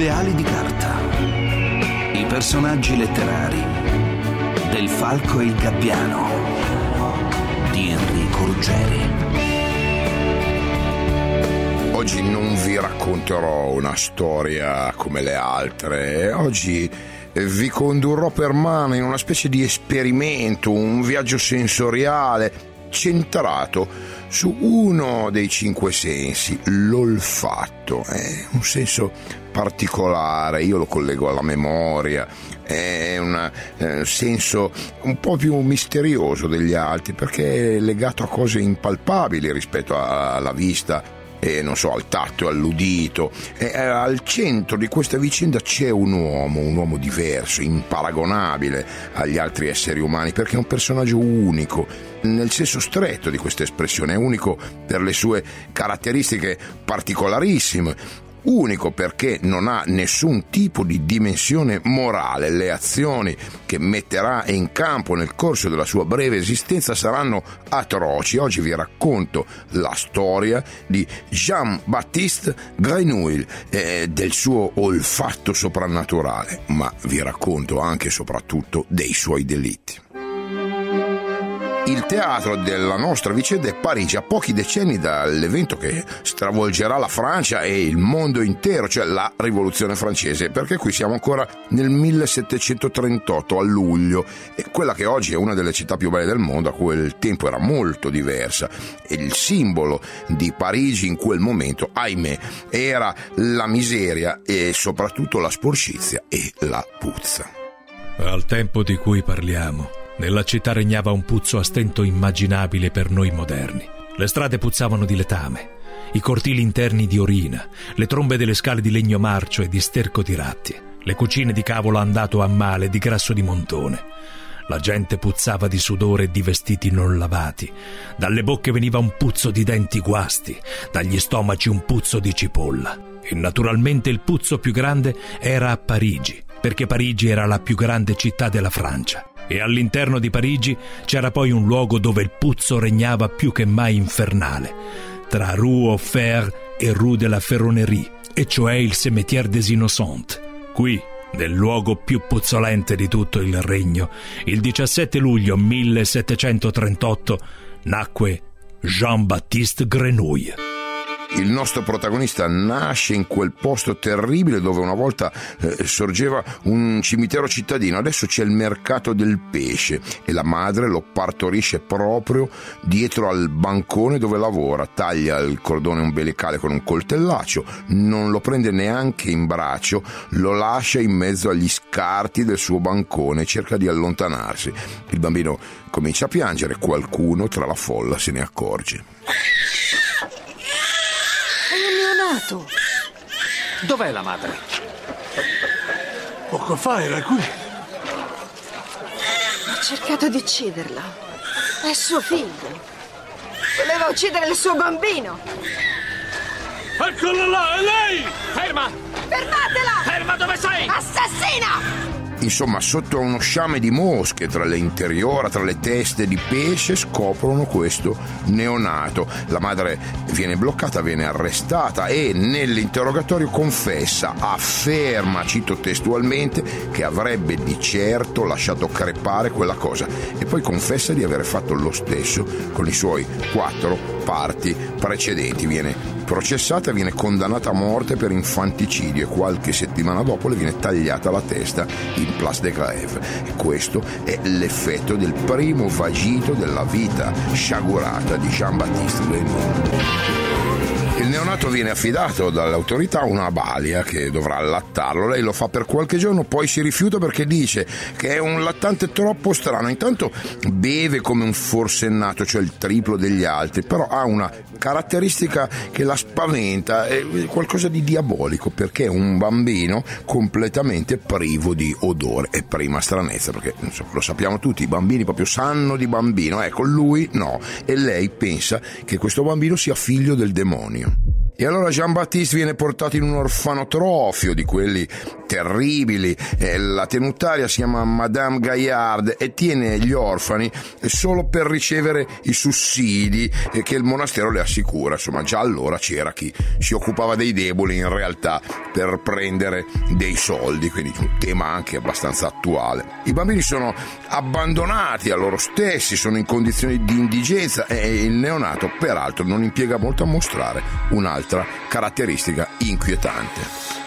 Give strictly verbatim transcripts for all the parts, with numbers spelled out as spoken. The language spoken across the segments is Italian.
Le ali di carta. I personaggi letterari del Falco e il Gabbiano di Enrico Ruggeri. Oggi non vi racconterò una storia come le altre. Oggi vi condurrò per mano in una specie di esperimento, un viaggio sensoriale centrato su uno dei cinque sensi, l'olfatto. È un senso particolare, io lo collego alla memoria, è un eh, senso un po' più misterioso degli altri perché è legato a cose impalpabili rispetto a, alla vista e non so, al tatto e all'udito. E al centro di questa vicenda c'è un uomo, un uomo diverso, imparagonabile agli altri esseri umani, perché è un personaggio unico nel senso stretto di questa espressione, è unico per le sue caratteristiche particolarissime, unico perché non ha nessun tipo di dimensione morale. Le azioni che metterà in campo nel corso della sua breve esistenza saranno atroci. Oggi vi racconto la storia di Jean-Baptiste Grenouille e del suo olfatto soprannaturale, ma vi racconto anche e soprattutto dei suoi delitti. Il teatro della nostra vicenda è Parigi, a pochi decenni dall'evento che stravolgerà la Francia e il mondo intero, cioè la Rivoluzione francese, perché qui siamo ancora nel millesettecentotrentotto, a luglio, e quella che oggi è una delle città più belle del mondo a quel tempo era molto diversa, e il simbolo di Parigi in quel momento, ahimè, era la miseria e soprattutto la sporcizia e la puzza. Al tempo di cui parliamo, nella città regnava un puzzo a stento immaginabile per noi moderni. Le strade puzzavano di letame, i cortili interni di orina, le trombe delle scale di legno marcio e di sterco di ratti, le cucine di cavolo andato a male di grasso di montone. La gente puzzava di sudore e di vestiti non lavati. Dalle bocche veniva un puzzo di denti guasti, dagli stomaci un puzzo di cipolla. E naturalmente il puzzo più grande era a Parigi, perché Parigi era la più grande città della Francia. E all'interno di Parigi c'era poi un luogo dove il puzzo regnava più che mai infernale, tra Rue aux Fers e Rue de la Ferronnerie, e cioè il Cimetière des Innocents. Qui, nel luogo più puzzolente di tutto il regno, il diciassette luglio millesettecentotrentotto nacque Jean-Baptiste Grenouille. Il nostro protagonista nasce in quel posto terribile dove una volta eh, sorgeva un cimitero cittadino. Adesso c'è il mercato del pesce e la madre lo partorisce proprio dietro al bancone dove lavora. Taglia il cordone umbilicale con un coltellaccio, non lo prende neanche in braccio, lo lascia in mezzo agli scarti del suo bancone e cerca di allontanarsi. Il bambino comincia a piangere, qualcuno tra la folla se ne accorge. Dov'è la madre? Poco fa era qui. Ha cercato di ucciderla. È suo figlio. Voleva uccidere il suo bambino. Eccola là, è lei! Ferma! Fermatela! Ferma, dove sei? Assassina! Insomma, sotto uno sciame di mosche, tra le interiora, tra le teste di pesce, scoprono questo neonato. La madre viene bloccata, viene arrestata e nell'interrogatorio confessa, afferma, cito testualmente, che avrebbe di certo lasciato crepare quella cosa, e poi confessa di aver fatto lo stesso con i suoi quattro parti precedenti. Viene processata e viene condannata a morte per infanticidio e qualche settimana dopo le viene tagliata la testa in Place de Grève. E questo è l'effetto del primo vagito della vita sciagurata di Jean-Baptiste Grenouille. Il neonato viene affidato dalle autorità a una balia che dovrà allattarlo. Lei lo fa per qualche giorno, poi si rifiuta perché dice che è un lattante troppo strano. Intanto beve come un forsennato, cioè il triplo degli altri, però ha una caratteristica che la spaventa, è qualcosa di diabolico, perché è un bambino completamente privo di odore. È prima stranezza, perché non so, lo sappiamo tutti, i bambini proprio sanno di bambino, ecco, lui no, e lei pensa che questo bambino sia figlio del demonio. E allora Jean-Baptiste viene portato in un orfanotrofio di quelli terribili. Eh, la tenutaria si chiama Madame Gaillard e tiene gli orfani solo per ricevere i sussidi eh, che il monastero le assicura. Insomma, già allora c'era chi si occupava dei deboli in realtà per prendere dei soldi, quindi un tema anche abbastanza attuale. I bambini sono abbandonati a loro stessi, sono in condizioni di indigenza e il neonato peraltro non impiega molto a mostrare un'altra caratteristica inquietante.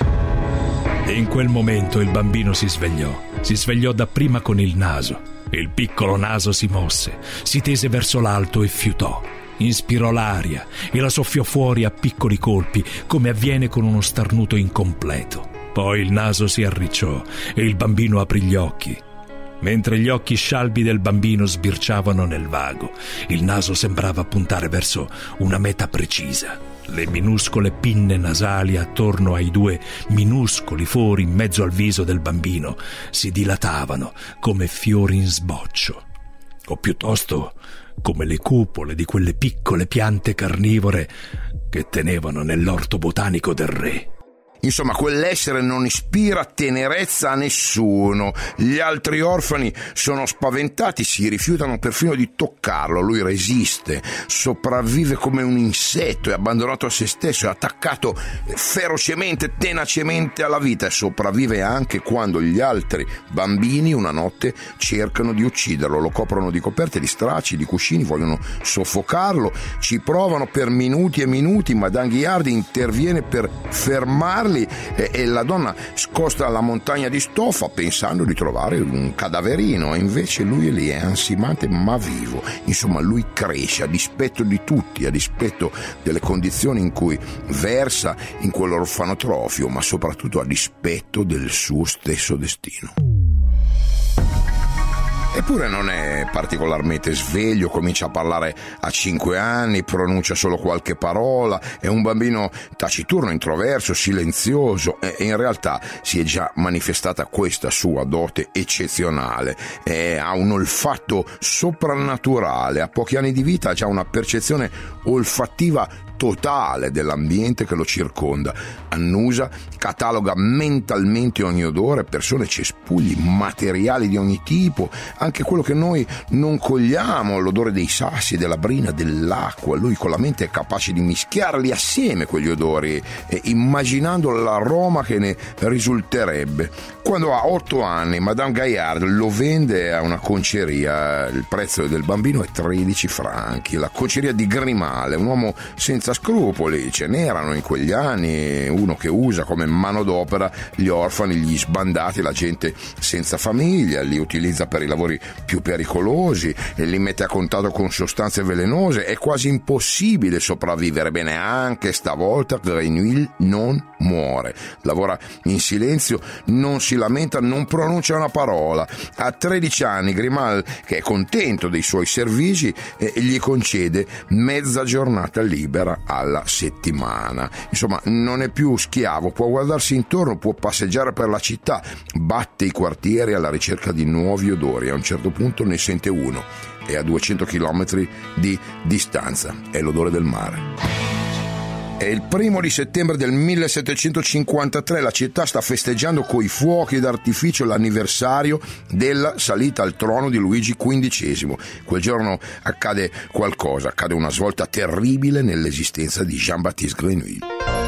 E in quel momento il bambino si svegliò, si svegliò dapprima con il naso. Il piccolo naso si mosse, si tese verso l'alto e fiutò. Inspirò l'aria e la soffiò fuori a piccoli colpi, come avviene con uno starnuto incompleto. Poi il naso si arricciò e il bambino aprì gli occhi. Mentre gli occhi scialbi del bambino sbirciavano nel vago, il naso sembrava puntare verso una meta precisa. Le minuscole pinne nasali attorno ai due minuscoli fori in mezzo al viso del bambino si dilatavano come fiori in sboccio, o piuttosto come le cupole di quelle piccole piante carnivore che tenevano nell'orto botanico del re. Insomma, quell'essere non ispira tenerezza a nessuno. Gli altri orfani sono spaventati, si rifiutano perfino di toccarlo. Lui resiste, sopravvive come un insetto, è abbandonato a se stesso, è attaccato ferocemente, tenacemente alla vita e sopravvive anche quando gli altri bambini una notte cercano di ucciderlo, lo coprono di coperte, di stracci, di cuscini, vogliono soffocarlo, ci provano per minuti e minuti. Madame Gaillard interviene per fermarli e, e la donna scosta la montagna di stoffa pensando di trovare un cadaverino, e invece lui è lì, è ansimante ma vivo. Insomma, lui cresce a dispetto di tutti, a dispetto delle condizioni in cui versa in quell'orfanotrofio, ma soprattutto a dispetto del suo stesso destino. Eppure non è particolarmente sveglio, comincia a parlare a cinque anni, pronuncia solo qualche parola, è un bambino taciturno, introverso, silenzioso e in realtà si è già manifestata questa sua dote eccezionale. E ha un olfatto soprannaturale, a pochi anni di vita ha già una percezione olfattiva totale dell'ambiente che lo circonda. Annusa, cataloga mentalmente ogni odore, persone, cespugli, materiali di ogni tipo, anche quello che noi non cogliamo, l'odore dei sassi, della brina, dell'acqua. Lui con la mente è capace di mischiarli assieme quegli odori, eh, immaginando l'aroma che ne risulterebbe. Quando ha otto anni, Madame Gaillard lo vende a una conceria. Il prezzo del bambino è tredici franchi. La conceria di Grimale, un uomo senza scrupoli, ce n'erano in quegli anni, uno che usa come manodopera gli orfani, gli sbandati, la gente senza famiglia, li utilizza per i lavori più pericolosi e li mette a contatto con sostanze velenose. È quasi impossibile sopravvivere. Bene, anche stavolta Grenouille non muore, lavora in silenzio, non si lamenta, non pronuncia una parola. A tredici anni Grimal, che è contento dei suoi servigi, eh, gli concede mezza giornata libera alla settimana. Insomma, non è più schiavo, può guardarsi intorno, può passeggiare per la città, batte i quartieri alla ricerca di nuovi odori. A un certo punto ne sente uno, è a duecento chilometri di distanza, è l'odore del mare. È il primo di settembre del millesettecentocinquantatré, la città sta festeggiando coi fuochi d'artificio l'anniversario della salita al trono di Luigi quindicesimo. Quel giorno accade qualcosa, accade una svolta terribile nell'esistenza di Jean-Baptiste Grenouille.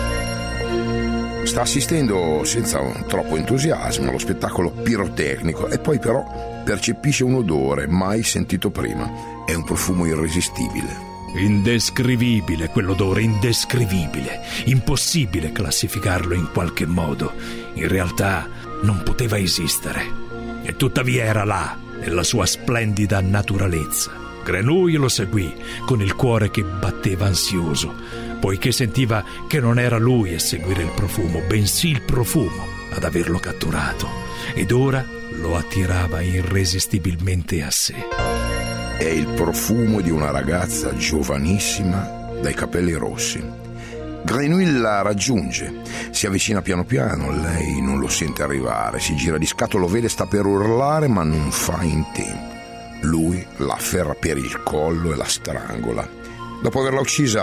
Sta assistendo senza troppo entusiasmo allo spettacolo pirotecnico e poi però percepisce un odore mai sentito prima. È un profumo irresistibile. Indescrivibile quell'odore, indescrivibile. Impossibile classificarlo in qualche modo. In realtà non poteva esistere. E tuttavia era là, nella sua splendida naturalezza. Grenouille lo seguì, con il cuore che batteva ansioso, poiché sentiva che non era lui a seguire il profumo, bensì il profumo ad averlo catturato. Ed ora lo attirava irresistibilmente a sé. È il profumo di una ragazza giovanissima dai capelli rossi. Grenouille la raggiunge, si avvicina piano piano, lei non lo sente arrivare, si gira di scatto, lo vede, sta per urlare ma non fa in tempo. Lui la afferra per il collo e la strangola. Dopo averla uccisa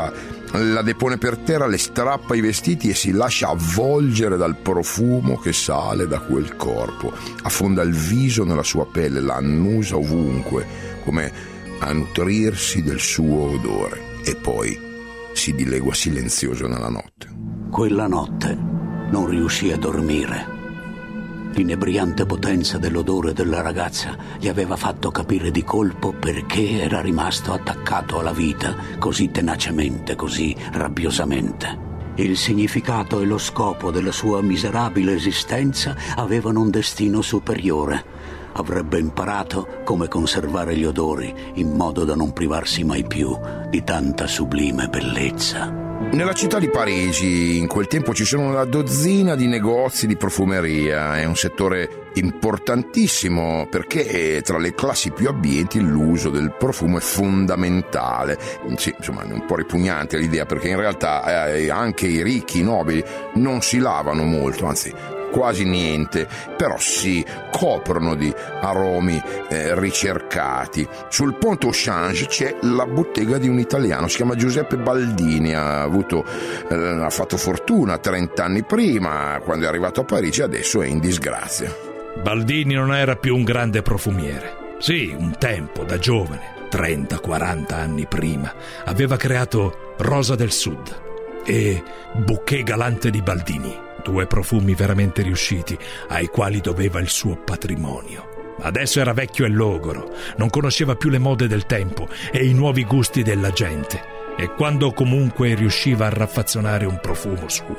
la depone per terra, le strappa i vestiti e si lascia avvolgere dal profumo che sale da quel corpo. Affonda il viso nella sua pelle, la annusa ovunque, come a nutrirsi del suo odore, e poi si dilegua silenzioso nella notte. Quella notte non riuscì a dormire. L'inebriante potenza dell'odore della ragazza gli aveva fatto capire di colpo perché era rimasto attaccato alla vita così tenacemente, così rabbiosamente. Il significato e lo scopo della sua miserabile esistenza avevano un destino superiore. Avrebbe imparato come conservare gli odori in modo da non privarsi mai più di tanta sublime bellezza. Nella città di Parigi in quel tempo ci sono una dozzina di negozi di profumeria. È un settore importantissimo perché tra le classi più abbienti l'uso del profumo è fondamentale. Sì, insomma, è un po' ripugnante l'idea, perché in realtà eh, anche i ricchi, i nobili non si lavano molto, anzi quasi niente, però si coprono di aromi eh, ricercati. Sul Pont au Change c'è la bottega di un italiano, si chiama Giuseppe Baldini, ha avuto eh, ha fatto fortuna trent'anni prima, quando è arrivato a Parigi, adesso è in disgrazia. Baldini non era più un grande profumiere. Sì, un tempo, da giovane, trenta quaranta anni prima, aveva creato Rosa del Sud e Bouquet Galante di Baldini, due profumi veramente riusciti ai quali doveva il suo patrimonio. Adesso era vecchio e logoro, non conosceva più le mode del tempo e i nuovi gusti della gente, e quando comunque riusciva a raffazzonare un profumo suo,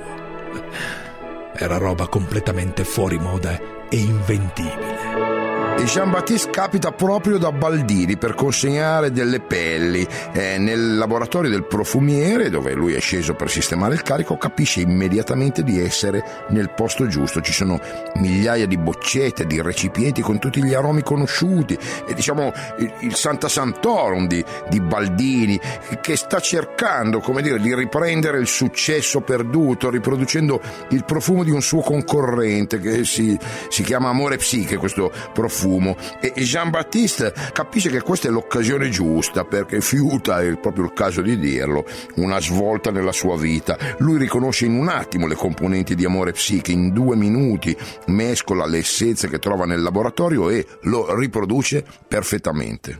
era roba completamente fuori moda e inventibile. E Jean-Baptiste capita proprio da Baldini per consegnare delle pelli. Eh, nel laboratorio del profumiere, dove lui è sceso per sistemare il carico, capisce immediatamente di essere nel posto giusto. Ci sono migliaia di boccette, di recipienti con tutti gli aromi conosciuti, e diciamo il, il Santa Santorum di, di Baldini, che sta cercando, come dire, di riprendere il successo perduto, riproducendo il profumo di un suo concorrente che si, si chiama Amore Psiche, questo profumo. E Jean-Baptiste capisce che questa è l'occasione giusta, perché fiuta, è proprio il caso di dirlo, una svolta nella sua vita. Lui riconosce in un attimo le componenti di Amore Psiche, in due minuti mescola le essenze che trova nel laboratorio e lo riproduce perfettamente.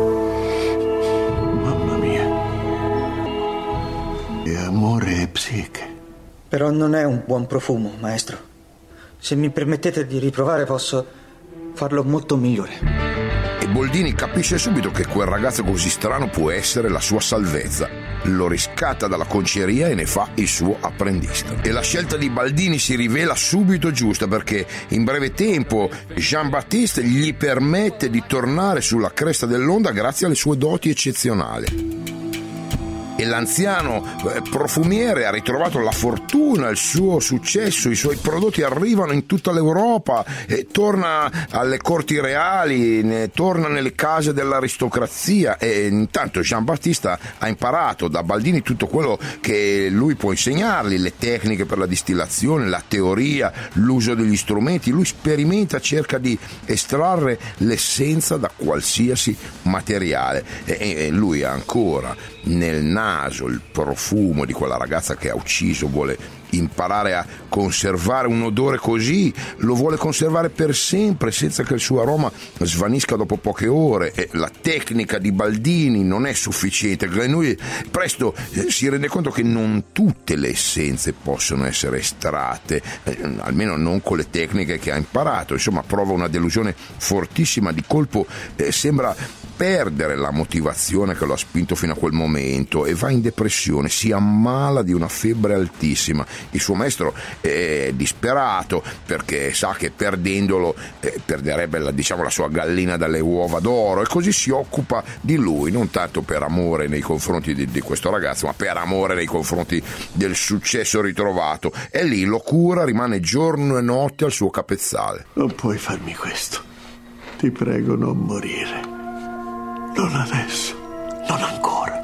Mamma mia, è Amore Psiche. Però non è un buon profumo, maestro. Se mi permettete di riprovare, posso farlo molto migliore. E Baldini capisce subito che quel ragazzo così strano può essere la sua salvezza. Lo riscatta dalla conceria e ne fa il suo apprendista. E la scelta di Baldini si rivela subito giusta, perché in breve tempo Jean-Baptiste gli permette di tornare sulla cresta dell'onda grazie alle sue doti eccezionali. E l'anziano profumiere ha ritrovato la fortuna, il suo successo, i suoi prodotti arrivano in tutta l'Europa, e torna alle corti reali, ne, torna nelle case dell'aristocrazia, e intanto Jean-Baptiste ha imparato da Baldini tutto quello che lui può insegnargli, le tecniche per la distillazione, la teoria, l'uso degli strumenti. Lui sperimenta, cerca di estrarre l'essenza da qualsiasi materiale, e, e lui ha ancora nel naso il profumo di quella ragazza che ha ucciso. Vuole imparare a conservare un odore così, lo vuole conservare per sempre senza che il suo aroma svanisca dopo poche ore. E la tecnica di Baldini non è sufficiente, perché lui presto si rende conto che non tutte le essenze possono essere estratte, eh, almeno non con le tecniche che ha imparato. Insomma, prova una delusione fortissima. Di colpo eh, sembra perdere la motivazione che lo ha spinto fino a quel momento e va in depressione, si ammala di una febbre altissima. Il suo maestro è disperato perché sa che perdendolo eh, perderebbe la, diciamo, la sua gallina dalle uova d'oro, e così si occupa di lui, non tanto per amore nei confronti di, di questo ragazzo, ma per amore nei confronti del successo ritrovato. E lì lo cura, rimane giorno e notte al suo capezzale. Non puoi farmi questo, ti prego, non morire. Non adesso, non ancora.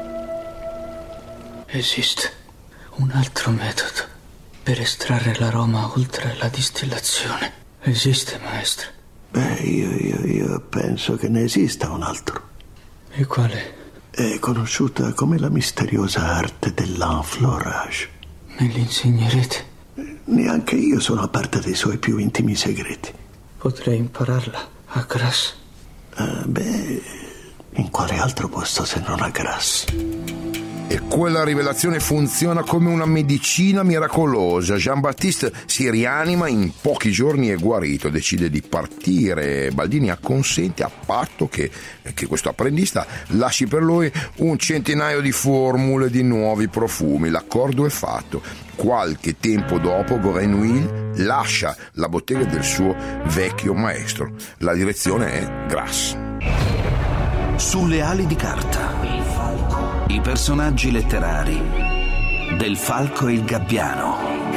Esiste un altro metodo per estrarre l'aroma oltre la distillazione. Esiste, maestro? Beh, io, io, io penso che ne esista un altro. E quale? È conosciuta come la misteriosa arte dell'enflorage. Me l'insegnerete? Neanche io sono a parte dei suoi più intimi segreti. Potrei impararla a Grasse? Uh, beh, in quale altro posto se non a Grasse? E quella rivelazione funziona come una medicina miracolosa. Jean-Baptiste si rianima, in pochi giorni è guarito, decide di partire. Baldini acconsente a patto che, che questo apprendista lasci per lui un centinaio di formule di nuovi profumi. L'accordo è fatto. Qualche tempo dopo Grenouille lascia la bottega del suo vecchio maestro. La direzione è Grasse. Sulle ali di carta. I personaggi letterari del Falco e il Gabbiano.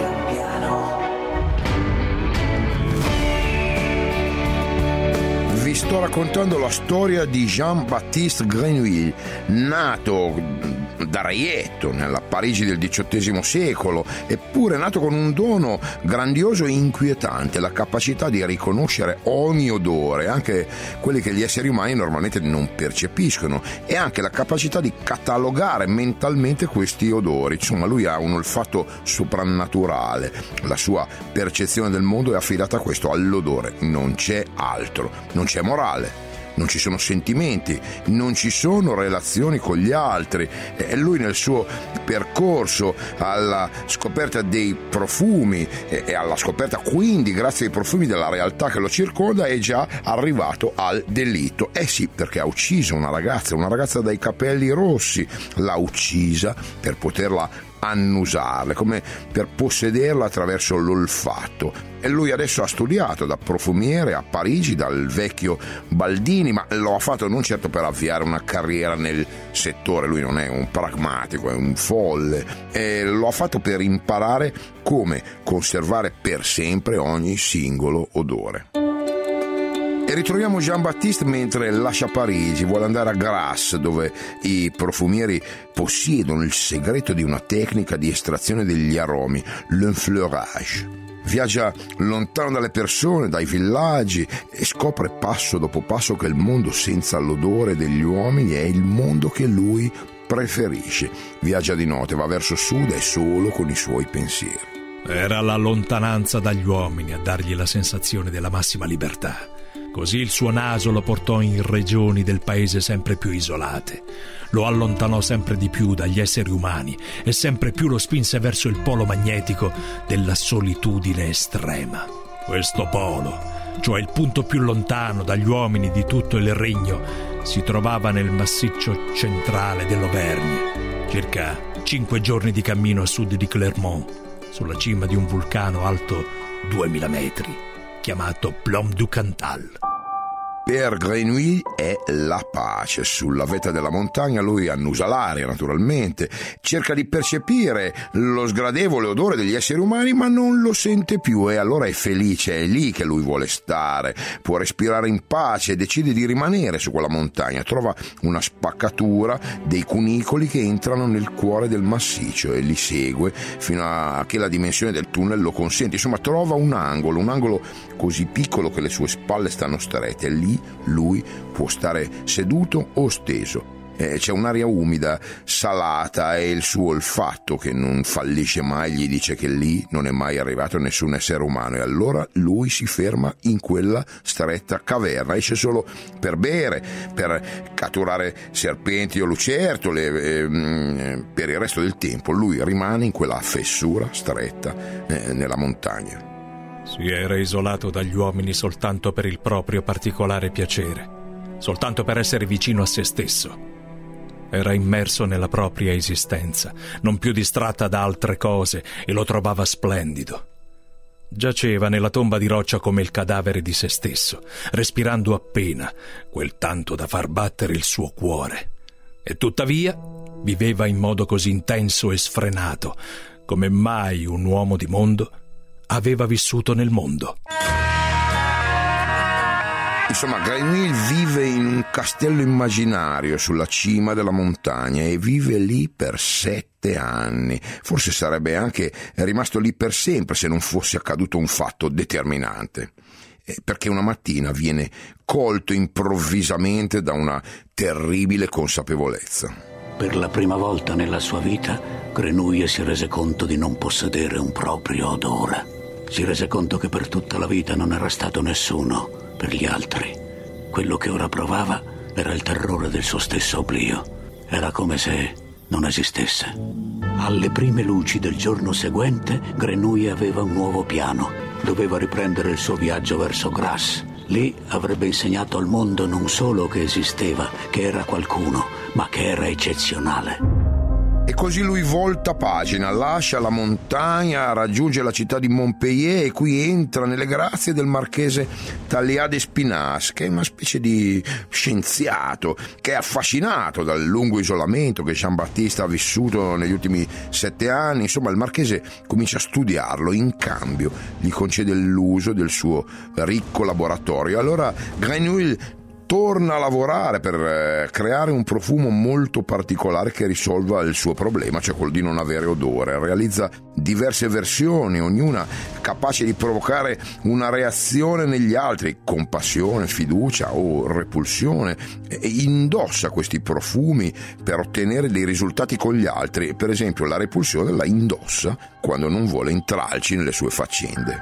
Vi sto raccontando la storia di Jean-Baptiste Grenouille, nato da reietto nella Parigi del diciottesimo secolo, eppure nato con un dono grandioso e inquietante, la capacità di riconoscere ogni odore, anche quelli che gli esseri umani normalmente non percepiscono, e anche la capacità di catalogare mentalmente questi odori. Insomma, lui ha un olfatto soprannaturale, la sua percezione del mondo è affidata a questo, all'odore, non c'è altro, non c'è morale, non ci sono sentimenti, non ci sono relazioni con gli altri. E lui nel suo percorso alla scoperta dei profumi e alla scoperta quindi grazie ai profumi della realtà che lo circonda è già arrivato al delitto. Eh sì, perché ha ucciso una ragazza, una ragazza dai capelli rossi, l'ha uccisa per poterla annusarle, come per possederla attraverso l'olfatto. E lui adesso ha studiato da profumiere a Parigi dal vecchio Baldini, ma lo ha fatto non certo per avviare una carriera nel settore, lui non è un pragmatico, è un folle, e lo ha fatto per imparare come conservare per sempre ogni singolo odore. E ritroviamo Jean-Baptiste mentre lascia Parigi, vuole andare a Grasse, dove i profumieri possiedono il segreto di una tecnica di estrazione degli aromi, l'enfleurage. Viaggia lontano dalle persone, dai villaggi, e scopre passo dopo passo che il mondo senza l'odore degli uomini è il mondo che lui preferisce. Viaggia di notte, va verso sud e solo con i suoi pensieri. Era la lontananza dagli uomini a dargli la sensazione della massima libertà. Così il suo naso lo portò in regioni del paese sempre più isolate, lo allontanò sempre di più dagli esseri umani e sempre più lo spinse verso il polo magnetico della solitudine estrema. Questo polo, cioè il punto più lontano dagli uomini di tutto il regno, si trovava nel massiccio centrale dell'Auvergne, circa cinque giorni di cammino a sud di Clermont, sulla cima di un vulcano alto duemila metri, chiamato Plomb du Cantal. Per Grenouille è la pace. Sulla vetta della montagna lui annusa l'aria, naturalmente, cerca di percepire lo sgradevole odore degli esseri umani, ma non lo sente più e allora è felice, è lì che lui vuole stare, può respirare in pace e decide di rimanere su quella montagna. Trova una spaccatura dei cunicoli che entrano nel cuore del massiccio e li segue fino a che la dimensione del tunnel lo consente. Insomma, trova un angolo, un angolo così piccolo che le sue spalle stanno strette, e lì lui può stare seduto o steso. Eh, c'è un'aria umida, salata, e il suo olfatto, che non fallisce mai, gli dice che lì non è mai arrivato nessun essere umano, e allora lui si ferma in quella stretta caverna. Esce solo per bere, per catturare serpenti o lucertole, eh, per il resto del tempo lui rimane in quella fessura stretta eh, nella montagna. Si era isolato dagli uomini soltanto per il proprio particolare piacere, soltanto per essere vicino a se stesso. Era immerso nella propria esistenza, non più distratta da altre cose, e lo trovava splendido. Giaceva nella tomba di roccia come il cadavere di se stesso, respirando appena, quel tanto da far battere il suo cuore. E tuttavia viveva in modo così intenso e sfrenato, come mai un uomo di mondo aveva vissuto nel mondo. Insomma, Grenouille vive in un castello immaginario sulla cima della montagna e vive lì per sette anni. Forse sarebbe anche rimasto lì per sempre se non fosse accaduto un fatto determinante. perché una mattina viene colto improvvisamente da una terribile consapevolezza. Per la prima volta nella sua vita, Grenouille si rese conto di non possedere un proprio odore. Si rese conto che per tutta la vita non era stato nessuno per gli altri. Quello che ora provava era il terrore del suo stesso oblio. Era come se non esistesse. Alle prime luci del giorno seguente, Grenouille aveva un nuovo piano. Doveva riprendere il suo viaggio verso Grasse. Lì avrebbe insegnato al mondo non solo che esisteva, che era qualcuno, ma che era eccezionale. E così lui volta pagina, lascia la montagna, raggiunge la città di Montpellier e qui entra nelle grazie del marchese Talleyrand d'Espinasse, che è una specie di scienziato che è affascinato dal lungo isolamento che Jean-Baptiste ha vissuto negli ultimi sette anni. Insomma, il marchese comincia a studiarlo, in cambio gli concede l'uso del suo ricco laboratorio. Allora Grenouille torna a lavorare per eh, creare un profumo molto particolare che risolva il suo problema, cioè quello di non avere odore. Realizza diverse versioni, ognuna capace di provocare una reazione negli altri, compassione, fiducia o repulsione, e indossa questi profumi per ottenere dei risultati con gli altri. Per esempio, la repulsione la indossa quando non vuole intralci nelle sue faccende.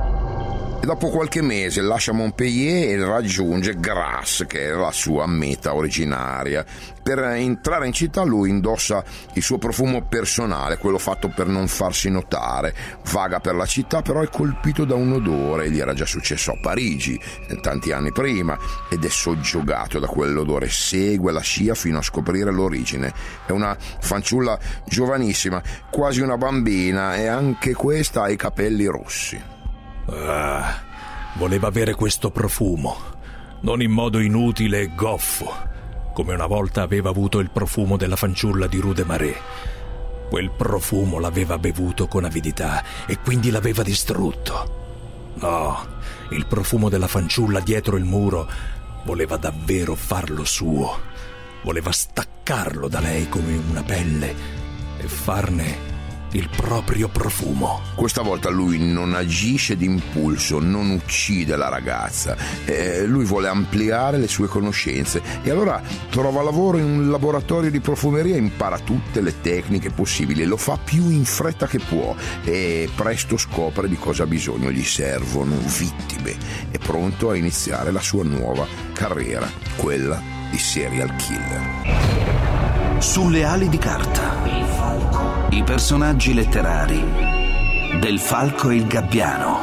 E dopo qualche mese lascia Montpellier e raggiunge Grasse, che è la sua meta originaria. Per entrare in città lui indossa il suo profumo personale, quello fatto per non farsi notare. Vaga per la città, però è colpito da un odore. Gli era già successo a Parigi tanti anni prima ed è soggiogato da quell'odore. Segue la scia fino a scoprire l'origine. È una fanciulla giovanissima, quasi una bambina, e anche questa ha i capelli rossi. Ah, voleva avere questo profumo, non in modo inutile e goffo, come una volta aveva avuto il profumo della fanciulla di Rue des Marais. Quel profumo l'aveva bevuto con avidità e quindi l'aveva distrutto. No, il profumo della fanciulla dietro il muro voleva davvero farlo suo. Voleva staccarlo da lei come una pelle e farne il proprio profumo. Questa volta lui non agisce d'impulso, non uccide la ragazza. Eh, lui vuole ampliare le sue conoscenze e allora trova lavoro in un laboratorio di profumeria, impara tutte le tecniche possibili, lo fa più in fretta che può e presto scopre di cosa ha bisogno. Gli servono vittime. È pronto a iniziare la sua nuova carriera, quella di serial killer. Sulle ali di carta, i personaggi letterari del Falco e il Gabbiano.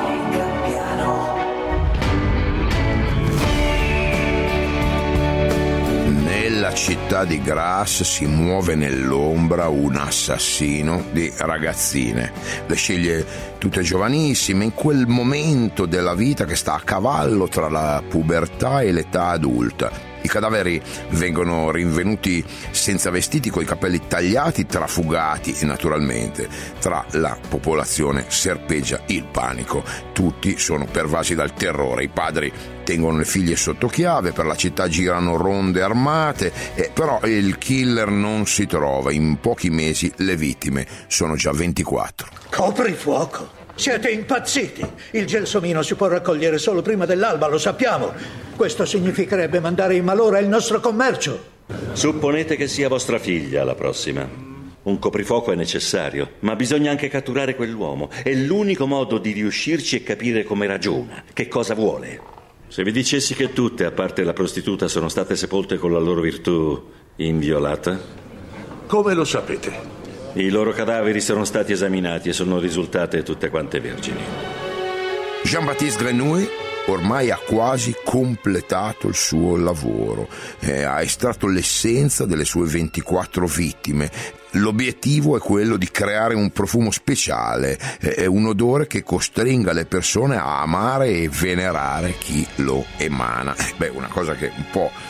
Nella città di Grasse si muove nell'ombra un assassino di ragazzine. Le sceglie tutte giovanissime, in quel momento della vita che sta a cavallo tra la pubertà e l'età adulta. I cadaveri vengono rinvenuti senza vestiti, coi capelli tagliati, trafugati e naturalmente tra la popolazione serpeggia il panico. Tutti sono pervasi dal terrore. I padri tengono le figlie sotto chiave, per la città girano ronde armate, eh, però il killer non si trova. In pochi mesi le vittime sono già ventiquattro. Copri fuoco! Siete impazziti! Il gelsomino si può raccogliere solo prima dell'alba, lo sappiamo. Questo significherebbe mandare in malora il nostro commercio. Supponete che sia vostra figlia la prossima. Un coprifuoco è necessario, ma bisogna anche catturare quell'uomo. E l'unico modo di riuscirci è capire come ragiona, che cosa vuole. Se vi dicessi che tutte, a parte la prostituta, sono state sepolte con la loro virtù inviolata? Come lo sapete? I loro cadaveri sono stati esaminati e sono risultate tutte quante vergini. Jean-Baptiste Grenouille ormai ha quasi completato il suo lavoro, eh, ha estratto l'essenza delle sue ventiquattro vittime. L'obiettivo è quello di creare un profumo speciale, eh, un odore che costringa le persone a amare e venerare chi lo emana. Beh, una cosa che un po'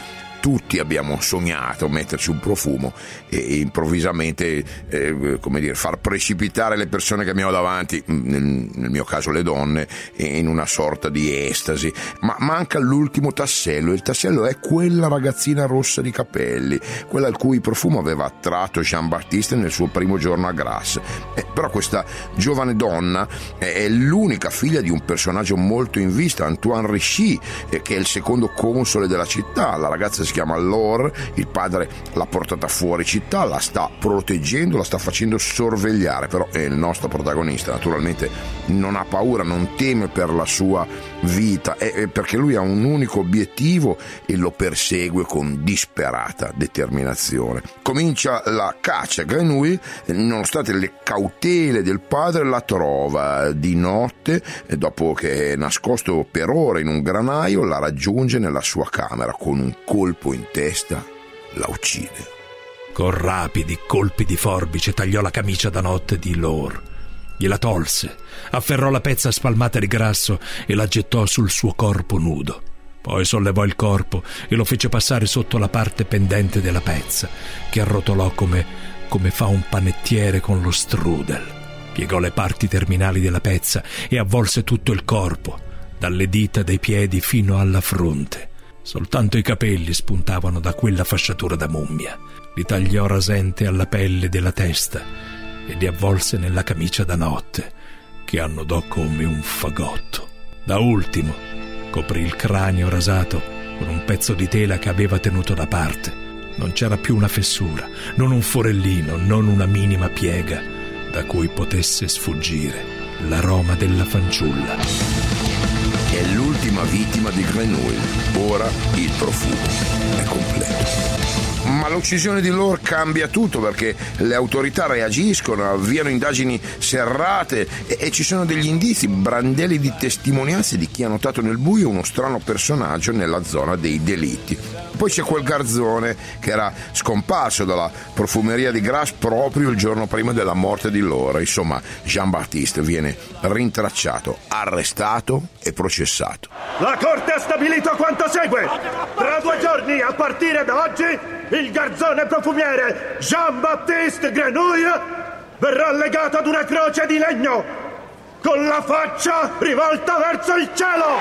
tutti abbiamo sognato metterci un profumo e improvvisamente eh, come dire, far precipitare le persone che abbiamo davanti, nel, nel mio caso le donne, in una sorta di estasi. Ma manca l'ultimo tassello, il tassello è quella ragazzina rossa di capelli, quella al cui profumo aveva attratto Jean-Baptiste nel suo primo giorno a Grasse. Eh, però questa giovane donna è l'unica figlia di un personaggio molto in vista, Antoine Richy, eh, che è il secondo console della città. La ragazza si chiama Laure, il padre l'ha portata fuori città, la sta proteggendo, la sta facendo sorvegliare, però è il nostro protagonista, naturalmente non ha paura, non teme per la sua vita, è perché lui ha un unico obiettivo e lo persegue con disperata determinazione. Comincia la caccia. Grenouille, nonostante le cautele del padre, la trova di notte e dopo che è nascosto per ore in un granaio la raggiunge nella sua camera, con un colpo in testa la uccide. Con rapidi colpi di forbice tagliò la camicia da notte di Laure, gliela tolse, afferrò la pezza spalmata di grasso e la gettò sul suo corpo nudo. Poi sollevò il corpo e lo fece passare sotto la parte pendente della pezza, che arrotolò come, come fa un panettiere con lo strudel. Piegò le parti terminali della pezza e avvolse tutto il corpo, dalle dita dei piedi fino alla fronte. Soltanto i capelli spuntavano da quella fasciatura da mummia. Li tagliò rasente alla pelle della testa e li avvolse nella camicia da notte, che annodò come un fagotto. Da ultimo coprì il cranio rasato con un pezzo di tela che aveva tenuto da parte. Non c'era più una fessura, non un forellino, non una minima piega da cui potesse sfuggire l'aroma della fanciulla. È l'ultima vittima di Grenouille. Ora il profumo è completo. Ma l'uccisione di Laure cambia tutto, perché le autorità reagiscono, avviano indagini serrate e, e ci sono degli indizi, brandelli di testimonianze di chi ha notato nel buio uno strano personaggio nella zona dei delitti. Poi c'è quel garzone che era scomparso dalla profumeria di Grasse proprio il giorno prima della morte di Laure. Insomma, Jean-Baptiste viene rintracciato, arrestato e processato. La Corte ha stabilito quanto segue. Tra due giorni, a partire da oggi, il garzone profumiere Jean-Baptiste Grenouille verrà legato ad una croce di legno con la faccia rivolta verso il cielo.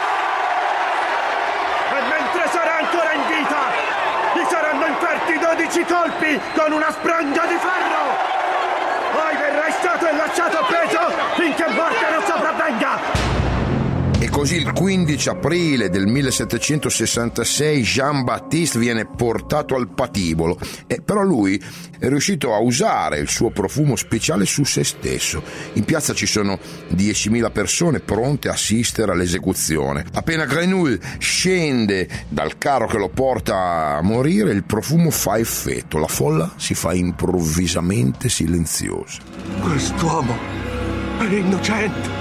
E mentre sarà ancora in vita, gli saranno inferti dodici colpi con una spranga di ferro. Poi verrà arrestato e lasciato appeso finché morte non sopravvenga. E così il quindici aprile del millesettecentosessantasei Jean-Baptiste viene portato al patibolo, e però lui è riuscito a usare il suo profumo speciale su se stesso. In piazza ci sono diecimila persone pronte a assistere all'esecuzione. Appena Grenouille scende dal carro che lo porta a morire, il profumo fa effetto, la folla si fa improvvisamente silenziosa. Quest'uomo è innocente.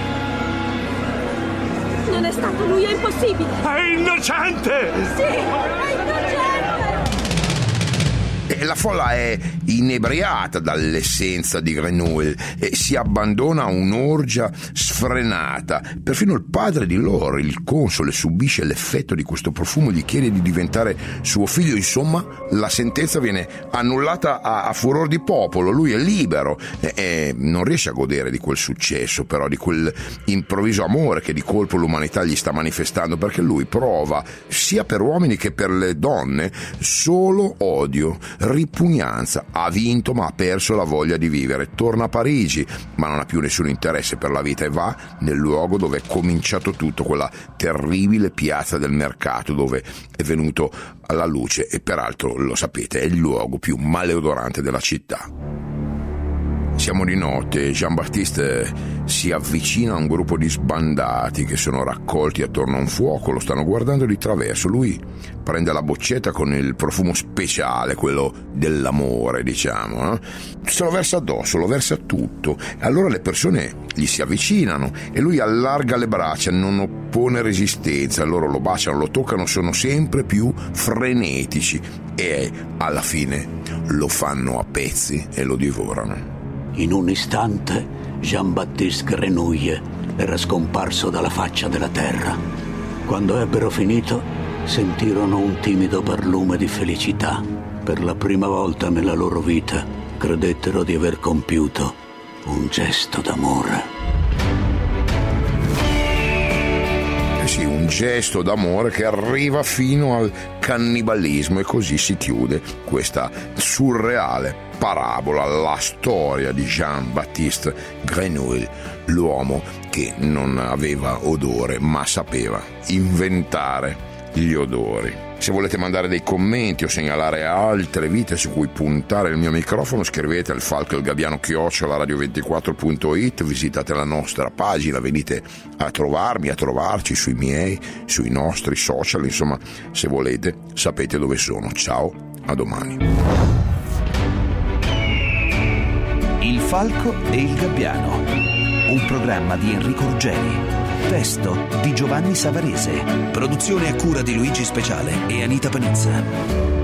Non è stato lui, è impossibile! È innocente! Sì, è innocente! E la folla è inebriata dall'essenza di Grenouille e si abbandona a un'orgia sfrenata. Perfino il padre di Laure, il console, subisce l'effetto di questo profumo, gli chiede di diventare suo figlio. Insomma, la sentenza viene annullata a, a furor di popolo. Lui è libero e, e non riesce a godere di quel successo, però, di quel improvviso amore che di colpo l'umanità gli sta manifestando, perché lui prova, sia per uomini che per le donne, solo odio, ripugnanza. Ha vinto ma ha perso la voglia di vivere. Torna a Parigi ma non ha più nessun interesse per la vita e va nel luogo dove è cominciato tutto, quella terribile piazza del mercato dove è venuto alla luce, e peraltro lo sapete, è il luogo più maleodorante della città. Siamo di notte, Jean-Baptiste si avvicina a un gruppo di sbandati che sono raccolti attorno a un fuoco, lo stanno guardando di traverso. Lui prende la boccetta con il profumo speciale, quello dell'amore, diciamo, eh? Se lo versa addosso, lo versa tutto. Allora le persone gli si avvicinano e lui allarga le braccia, non oppone resistenza. Loro lo baciano, lo toccano, sono sempre più frenetici e alla fine lo fanno a pezzi e lo divorano. In un istante Jean-Baptiste Grenouille era scomparso dalla faccia della terra. Quando ebbero finito, sentirono un timido barlume di felicità. Per la prima volta nella loro vita credettero di aver compiuto un gesto d'amore. Sì, un gesto d'amore che arriva fino al cannibalismo, e così si chiude questa surreale parabola, la storia di Jean-Baptiste Grenouille, l'uomo che non aveva odore ma sapeva inventare gli odori. Se volete mandare dei commenti o segnalare altre vite su cui puntare il mio microfono, scrivete al falco il gabbiano chiocciola radio ventiquattro punto it, visitate la nostra pagina, venite a trovarmi, a trovarci sui miei, sui nostri social, insomma, se volete sapete dove sono. Ciao, a domani. Il falco e il gabbiano, un programma di Enrico Ruggeri. Testo di Giovanni Savarese. Produzione a cura di Luigi Speciale e Anita Panizza.